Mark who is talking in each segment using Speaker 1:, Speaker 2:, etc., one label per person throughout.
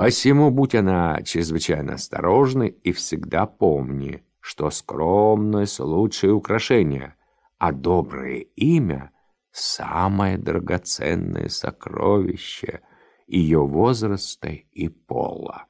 Speaker 1: Посему будь она чрезвычайно осторожна и всегда помни, что скромность — лучшее украшение, а доброе имя — самое драгоценное сокровище ее возраста и пола.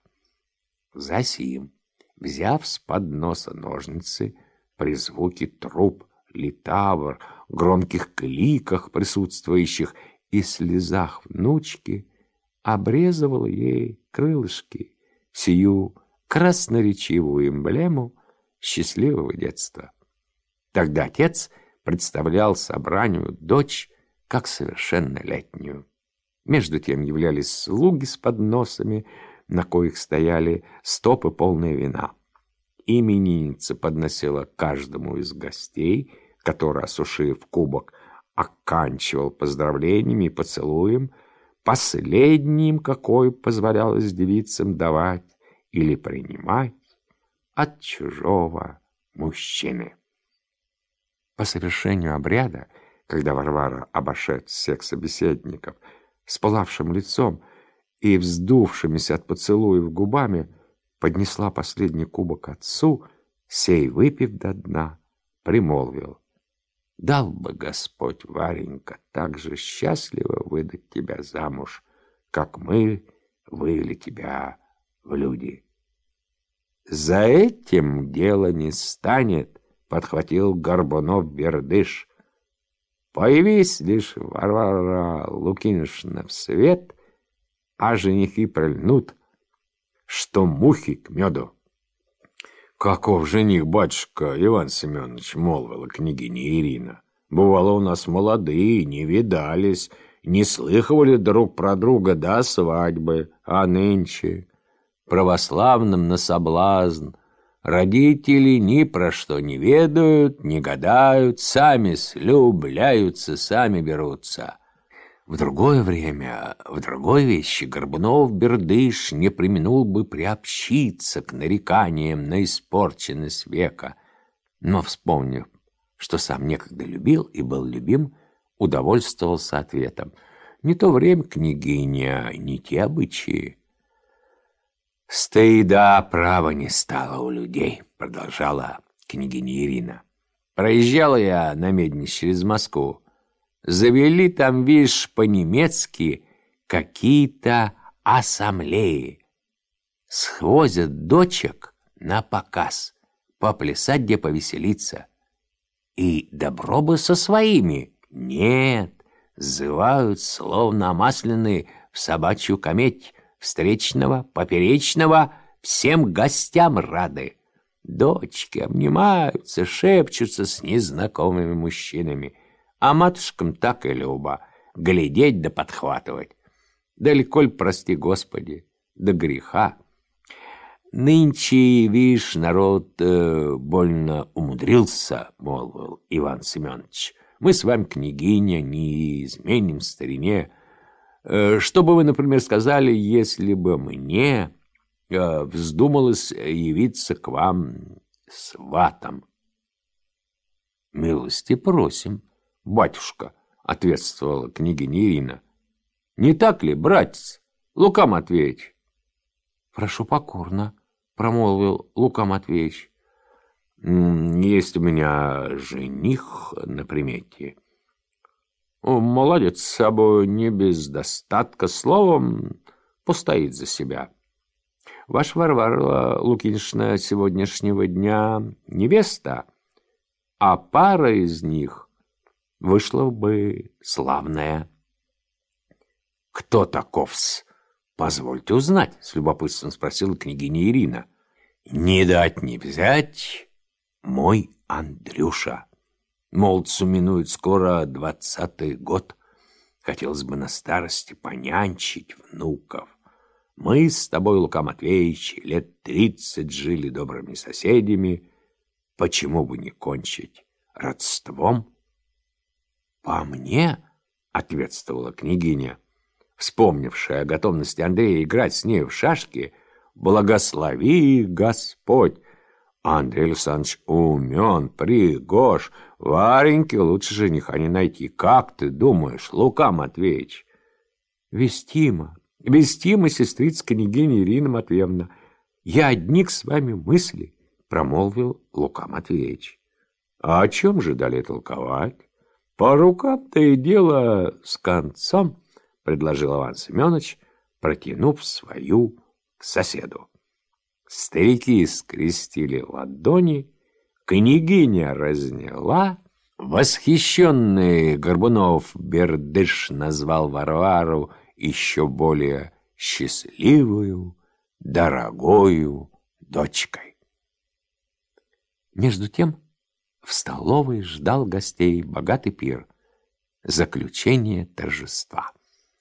Speaker 1: Засим, взяв с подноса ножницы, при звуке труб, литавр, громких кликах присутствующих и слезах внучки, обрезывал ей крылышки, сию красноречивую эмблему счастливого детства. Тогда отец представлял собранию дочь как совершеннолетнюю. Между тем являлись слуги с подносами, на коих стояли стопы полные вина. Именинница подносила каждому из гостей, который, осушив кубок, оканчивал поздравлениями и поцелуем, последним, какой позволялось девицам давать или принимать от чужого мужчины. По совершению обряда, когда Варвара, обошед всех собеседников, с пылавшим лицом и вздувшимися от поцелуев губами, поднесла последний кубок отцу, сей, выпив до дна, примолвил: «Дал бы Господь, Варенька, так же счастливо выдать тебя замуж, как мы вывели тебя в люди». «За этим дело не станет», — подхватил Горбунов-Бердыш. «Появись лишь Варвара Лукинишна в свет, а женихи прильнут, что мухи к меду». «Каков жених, батюшка Иван Семенович?» — молвила княгиня Ирина. «Бывало, у нас молодые, не видались, не слыхивали друг про друга до свадьбы, а нынче православным на соблазн. Родители ни про что не ведают, не гадают, сами слюбляются, сами берутся». В другое время, в другой вещи Горбунов-Бердыш не преминул бы приобщиться к нареканиям на испорченность века, но, вспомнив, что сам некогда любил и был любим, удовольствовался ответом: «Не то время, княгиня, не те обычаи». «Стыда права не стало у людей», — продолжала княгиня Ирина. «Проезжала я на Медне через Москву. Завели там, видишь, по-немецки какие-то ассамблеи. Свозят дочек на показ, поплясать где повеселиться. И добро бы со своими. Нет, зывают, словно омасленные, в собачью кометь, встречного, поперечного, всем гостям рады. Дочки обнимаются, шепчутся с незнакомыми мужчинами. А матушкам так и любо глядеть да подхватывать. Далеко ли, прости Господи, до греха. Нынче, видишь, народ больно умудрился, молвил Иван Семенович. Мы с вами, княгиня, не изменим старине. Что бы вы, например, сказали, если бы мне вздумалось явиться к вам сватом? Милости просим, батюшка, ответствовала княгиня Ирина. Не так ли, братец, Лука Матвеевич? Прошу покорно, промолвил Лука Матвеевич. Есть у меня жених на примете. Молодец с собой, не без достатка, словом, постоит за себя. Ваша Варвара Лукинишна сегодняшнего дня невеста, а пара из них вышла бы славная. «Кто таков-с? Позвольте узнать», — с любопытством спросила княгиня Ирина. «Не дать не взять, мой Андрюша. Молодцу минует скоро 20-й год. Хотелось бы на старости понянчить внуков. Мы с тобой, Лука Матвеевич, лет 30 жили добрыми соседями. Почему бы не кончить родством?» «По мне, — ответствовала княгиня, вспомнившая о готовности Андрея играть с ней в шашки, — благослови Господь. Андрей Александрович умен, пригож, Вареньке лучше жениха не найти. Как ты думаешь, Лука Матвеевич?» «Вестимо, Вестима, сестрица княгиня Ирина Матвеевна, я одних с вами мыслей, промолвил Лука Матвеевич. А о чем же далее толковать? По рукам-то и дело с концом, предложил Иван Семенович, протянув свою к соседу. Старики скрестили ладони, княгиня разняла, восхищенный Горбунов-Бердыш назвал Варвару еще более счастливую, дорогою дочкой. Между тем в столовой ждал гостей богатый пир, заключение торжества.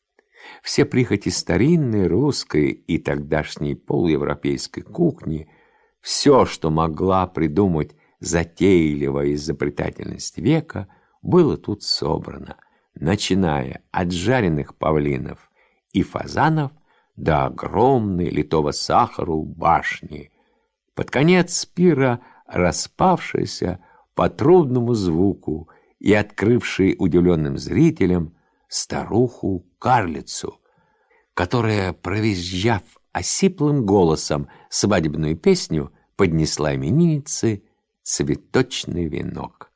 Speaker 1: Все прихоти старинной русской и тогдашней полуевропейской кухни, все, что могла придумать затейливая изобретательность века, было тут собрано, начиная от жареных павлинов и фазанов до огромной литого сахару башни. Под конец пира распавшаяся по трудному звуку и открывший удивленным зрителям старуху-карлицу, которая, провизжав осиплым голосом свадебную песню, поднесла имениннице цветочный венок.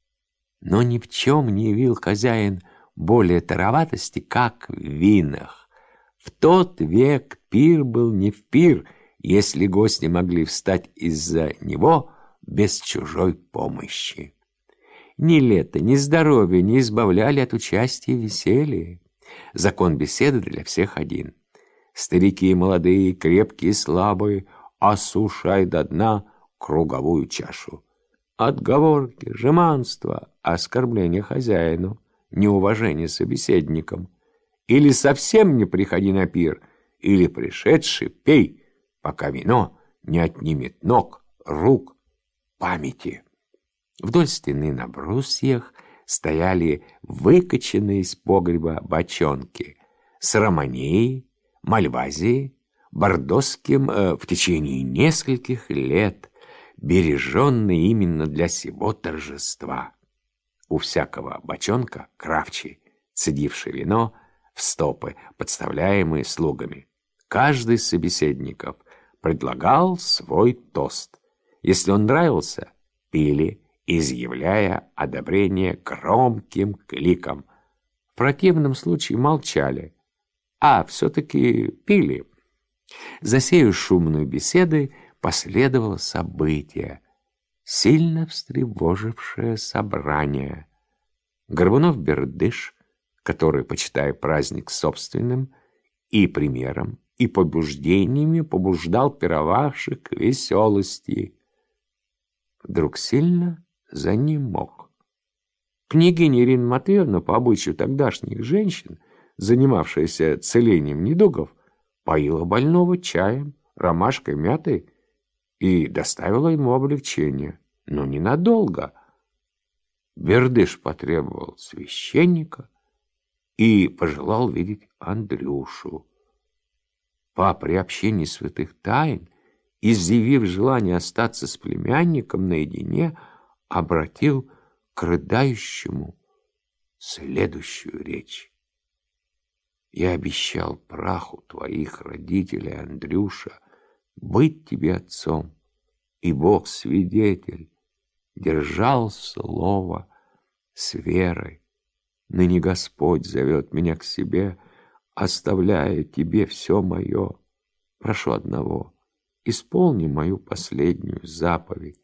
Speaker 1: Но ни в чем не явил хозяин более тароватости, как в винах. В тот век пир был не в пир, если гости могли встать из-за него без чужой помощи. Ни лето, ни здоровье не избавляли от участия в веселье. Закон беседы для всех один. Старики и молодые, крепкие и слабые, осушай до дна круговую чашу. Отговорки, жеманство, оскорбление хозяину, неуважение собеседникам. Или совсем не приходи на пир, или пришедший пей, пока вино не отнимет ног, рук, памяти. Вдоль стены на брусьях стояли выкачанные из погреба бочонки с романеей, мальвазией, бордоским в течение нескольких лет, береженные именно для сего торжества. У всякого бочонка кравчий, цедивший вино в стопы, подставляемые слугами. Каждый из собеседников предлагал свой тост. Если он нравился, пили, изъявляя одобрение громким кликом. В противном случае молчали, а все-таки пили. За сею шумную беседой последовало событие, сильно встревожившее собрание. Горбунов-Бердыш, который, почитая праздник собственным и примером, и побуждениями, побуждал пировавших к веселости, вдруг сильно занемог. Княгиня Ирина Матвеевна, по обычаю тогдашних женщин, занимавшаяся целением недугов, поила больного чаем, ромашкой, мятой и доставила ему облегчение, но ненадолго. Бердыш потребовал священника и пожелал видеть Андрюшу. По приобщении святых тайн, изъявив желание остаться с племянником наедине, обратил к рыдающему следующую речь. «Я обещал праху твоих родителей, Андрюша, быть тебе отцом, и Бог свидетель, держал слово с верой. Ныне Господь зовет меня к себе, оставляя тебе все мое. Прошу одного, исполни мою последнюю заповедь.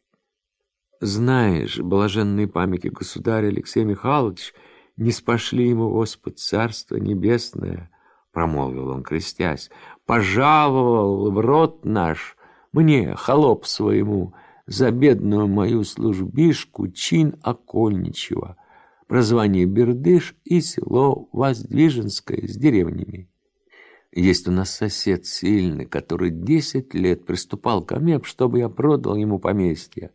Speaker 1: Знаешь, блаженной памяти государь Алексей Михайлович, не спошли ему Господь Царство Небесное, промолвил он, крестясь, пожаловал в род наш мне, холоп своему, за бедную мою службишку чин окольничего, прозвание Бердыш и село Воздвиженское с деревнями. Есть у нас сосед сильный, который 10 лет приступал ко мне, чтобы я продал ему поместье.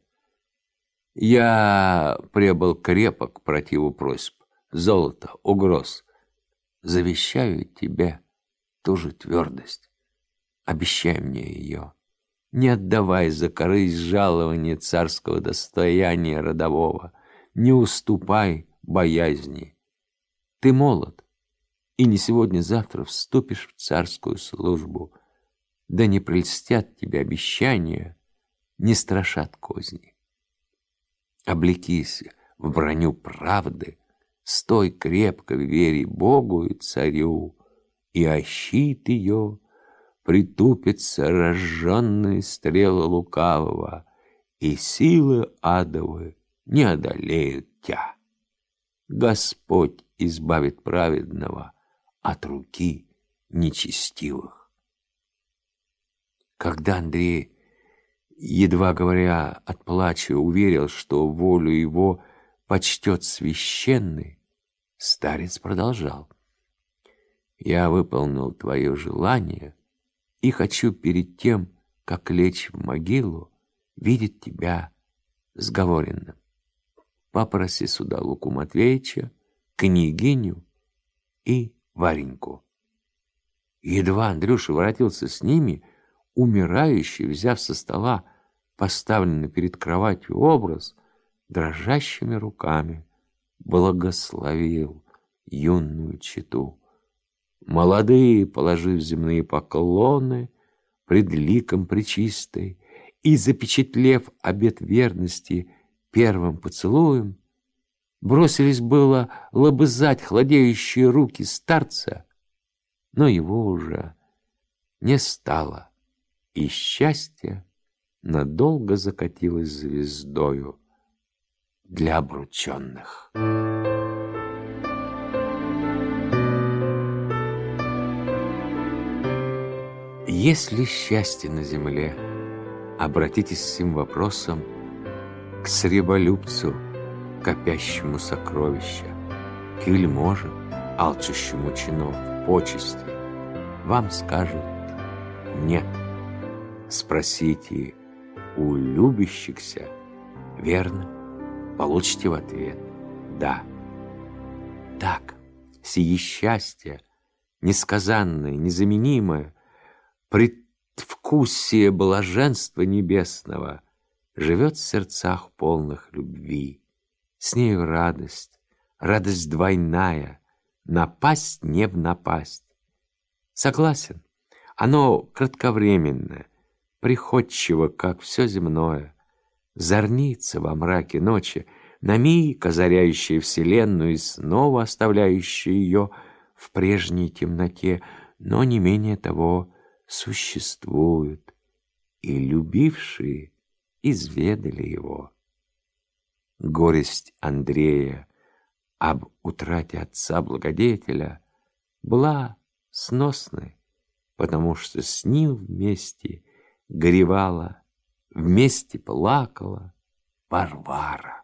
Speaker 1: Я прибыл крепок противу просьб, золота, угроз. Завещаю тебе ту же твердость. Обещай мне ее. Не отдавай за корысть жалования царского достояния родового. Не уступай боязни. Ты молод, и не сегодня-завтра вступишь в царскую службу. Да не прельстят тебе обещания, не страшат козни. Облекись в броню правды, стой крепко в вере Богу и царю, и о щит ее притупятся разжженные стрелы лукавого, и силы адовы не одолеют тя. Господь избавит праведного от руки нечестивых. Когда Андрей, едва говоря от плача, уверил, что волю его почтет священный, старец продолжал: «Я выполнил твое желание и хочу перед тем, как лечь в могилу, видеть тебя сговоренным. Попроси сюда Луку Матвеевича, княгиню и Вареньку». Едва Андрюша воротился с ними, умирающий, взяв со стола поставленный перед кроватью образ, дрожащими руками благословил юную чету. Молодые, положив земные поклоны пред ликом пречистой и запечатлев обет верности первым поцелуем, бросились было лобызать хладеющие руки старца, но его уже не стало, и счастье надолго закатилось звездою для обрученных. Если счастье на земле, обратитесь с этим вопросом к среболюбцу, копящему сокровища, к вельможе, алчущему чинов, почести. Вам скажут «нет». Спросите у любящихся, верно, получите в ответ «да». Так, сие счастье, несказанное, незаменимое, предвкусие блаженства небесного, живет в сердцах полных любви. С нею радость, радость двойная, напасть не в напасть. Согласен, оно кратковременное, приходчиво, как все земное, зорнится во мраке ночи, на миг озаряющая вселенную и снова оставляющая ее в прежней темноте, но не менее того существуют, и любившие изведали его. Горесть Андрея об утрате отца-благодетеля была сносной, потому что с ним вместе горевала, вместе плакала Варвара.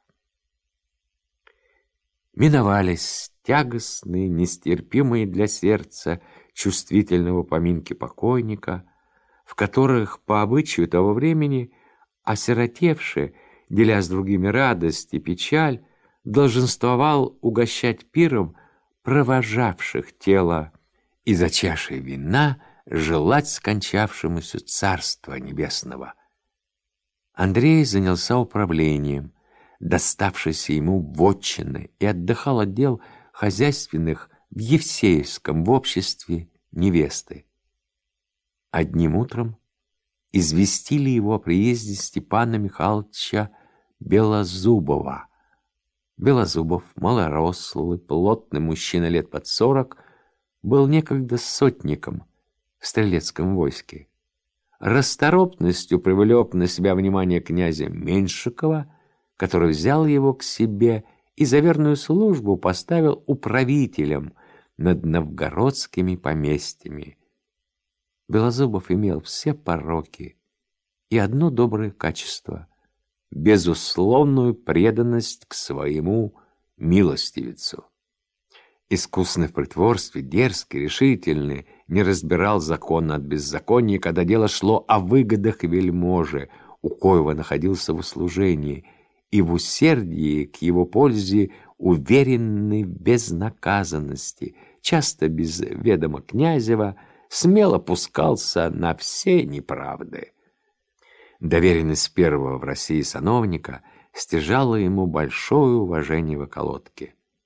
Speaker 1: Миновались тягостные, нестерпимые для сердца чувствительного поминки покойника, в которых, по обычаю того времени, осиротевший, деля с другими радость и печаль, долженствовал угощать пиром провожавших тело и за чашей вина желать скончавшемуся Царства Небесного. Андрей занялся управлением доставшейся ему вотчины и отдыхал от дел хозяйственных в Евсеевском в обществе невесты. Одним утром известили его о приезде Степана Михайловича Белозубова. Белозубов, малорослый, плотный мужчина лет под 40, был некогда сотником в стрелецком войске. Расторопностью привлек на себя внимание князя Меньшикова, который взял его к себе и за верную службу поставил управителем над новгородскими поместьями. Белозубов имел все пороки и одно доброе качество — безусловную преданность к своему милостивицу. Искусный в притворстве, дерзкий, решительный, не разбирал закона от беззакония, когда дело шло о выгодах вельможи, у коего находился в услужении, и в усердии к его пользе уверенный в безнаказанности, часто без ведома Князева, смело пускался на все неправды. Доверенность первого в России сановника стяжала ему большое уважение в околотке.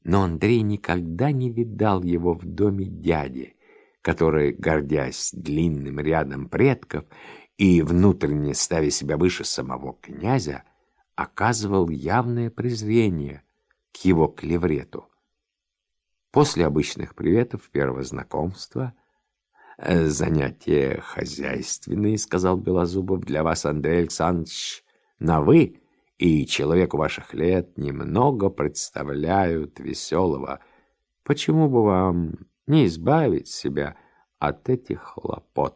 Speaker 1: Но Андрей никогда не видал его в доме дяди, который, гордясь длинным рядом предков и внутренне ставя себя выше самого князя, оказывал явное презрение к его клеврету. После обычных приветов первого знакомства: «Занятия хозяйственные, — сказал Белозубов, — для вас, Андрей Александрович, на «вы», и человеку ваших лет немного представляют веселого. Почему бы вам не избавить себя от этих хлопот?»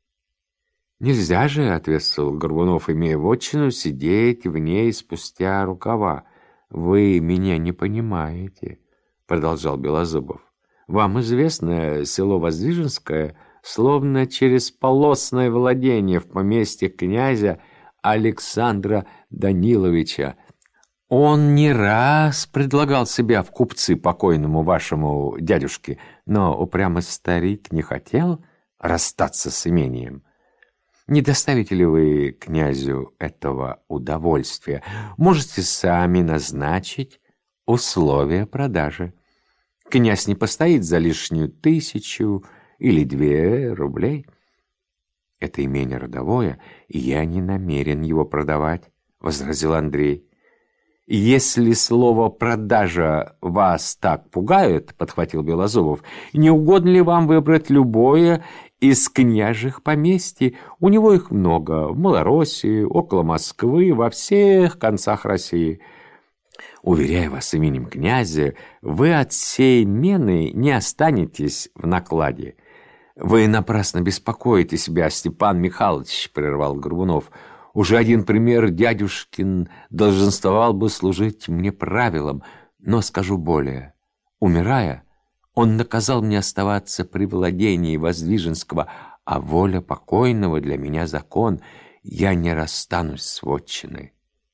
Speaker 1: «Нельзя же, — ответствовал Горбунов, имея вотчину, — сидеть в ней спустя рукава. Вы меня не понимаете, — продолжал Белозубов. Вам известно, село Воздвиженское словно через полосное владение в поместье князя Александра Даниловича. Он не раз предлагал себя в купцы покойному вашему дядюшке, но упрямый старик не хотел расстаться с имением. Не доставите ли вы князю этого удовольствия? Можете сами назначить условия продажи. Князь не постоит за лишнюю 1000 или 2 рублей. Это имение родовое, и я не намерен его продавать, — возразил Андрей. «Если слово «продажа» вас так пугает, — подхватил Белозубов, — не угодно ли вам выбрать любое из княжих поместий? У него их много в Малороссии, около Москвы, во всех концах России. Уверяю вас именем князя, вы от сей мены не останетесь в накладе». «Вы напрасно беспокоите себя, Степан Михайлович, — прервал Горбунов. Уже один пример дядюшкин долженствовал бы служить мне правилом, но скажу более. Умирая, он наказал мне оставаться при владении Воздвиженского, а воля покойного для меня закон. Я не расстанусь с вотчиной».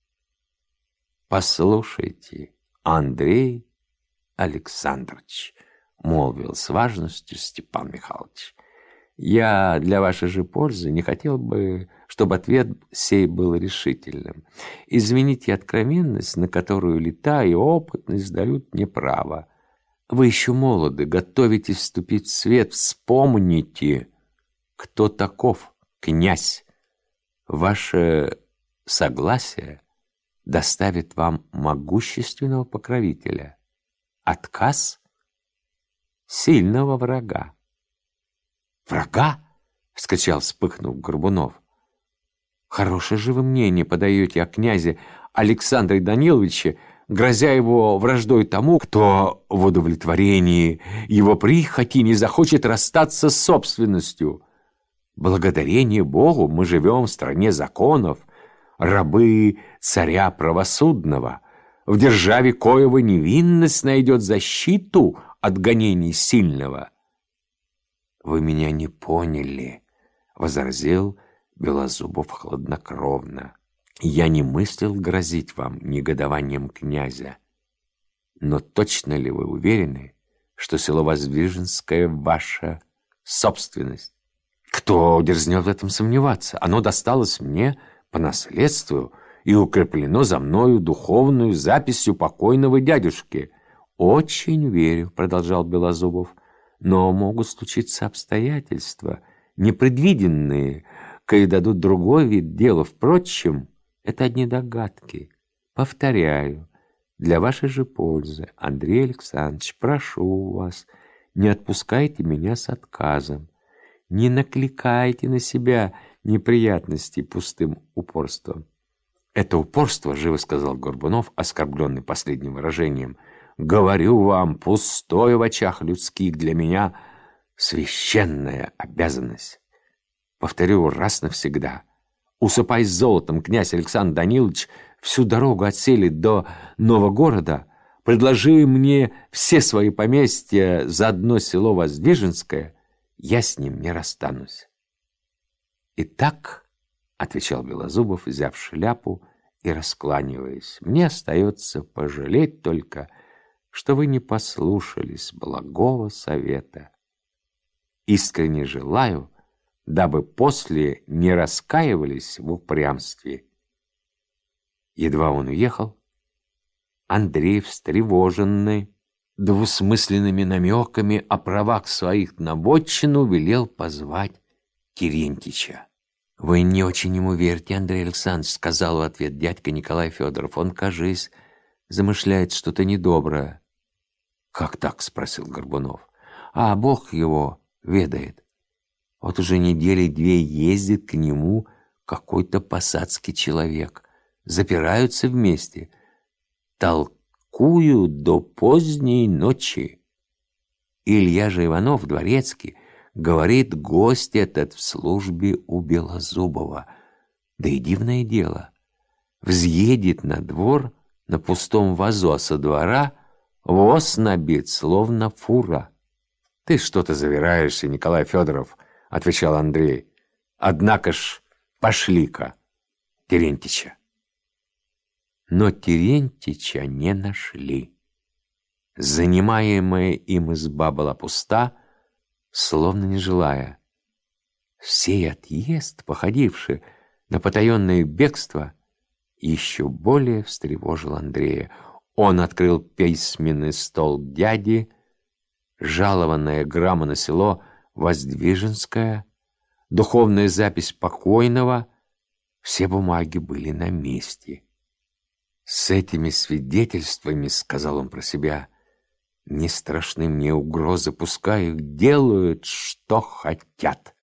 Speaker 1: «Послушайте, Андрей Александрович, — молвил с важностью Степан Михайлович, — я для вашей же пользы не хотел бы, чтобы ответ сей был решительным. Извините откровенность, на которую лета и опытность дают мне право. Вы еще молоды, готовитесь вступить в свет. Вспомните, кто таков князь. Ваше согласие доставит вам могущественного покровителя. Отказ — сильного врага». «Врага?» — вскричал, вспыхнув, Горбунов. «Хорошее же вы мнение подаете о князе Александре Даниловиче, грозя его враждой тому, кто в удовлетворении его прихоти не захочет расстаться с собственностью. Благодарение Богу мы живем в стране законов, рабы царя правосудного. В державе коего невинность найдет защиту от гонений сильного». «Вы меня не поняли, — возразил Белозубов хладнокровно. Я не мыслил грозить вам негодованием князя. Но точно ли вы уверены, что село Воздвиженское — ваша собственность?» «Кто дерзнет в этом сомневаться? Оно досталось мне по наследству и укреплено за мною духовную записью покойного дядюшки». «Очень верю, — продолжал Белозубов, — но могут случиться обстоятельства, непредвиденные, кои дадут другой вид дела. Впрочем, это одни догадки. Повторяю, для вашей же пользы, Андрей Александрович, прошу вас, не отпускайте меня с отказом, не накликайте на себя неприятностей пустым упорством». «Это упорство, — живо сказал Горбунов, оскорбленный последним выражением, — говорю вам, пустое в очах людских, для меня священная обязанность. Повторю раз навсегда. Усыпай золотом, князь Александр Данилович, всю дорогу от сели до Новогорода, предложи мне все свои поместья за одно село Воздвиженское, я с ним не расстанусь». «Итак, — отвечал Белозубов, взяв шляпу и раскланиваясь, — мне остается пожалеть только, что вы не послушались благого совета. Искренне желаю, дабы после не раскаивались в упрямстве». Едва он уехал, Андрей, встревоженный, двусмысленными намеками о правах своих на вотчину велел позвать Терентича. «Вы не очень ему верите, Андрей Александрович», — сказал в ответ дядька Николай Федоров. «Он, кажись, замышляет что-то недоброе». «Как так?» — спросил Горбунов. «А Бог его ведает. Вот уже недели две ездит к нему какой-то посадский человек. Запираются вместе, толкуют до поздней ночи. Илья же Иванов, дворецкий, говорит, гость этот в службе у Белозубова. Да и дивное дело, взъедет на двор на пустом вазу, а со двора воз набит, словно фура». «Ты что-то завираешься, Николай Федоров», — отвечал Андрей. «Однако ж пошли-ка Терентича». Но Терентича не нашли. Занимаемая им изба была пуста, словно нежилая. Сей отъезд, походивший на потаенное бегство, еще более встревожил Андрея. Он открыл письменный стол дяди, жалованная грамма на село Воздвиженское, духовная запись покойного, все бумаги были на месте. «С этими свидетельствами, — сказал он про себя, — не страшны мне угрозы, пускай их делают, что хотят».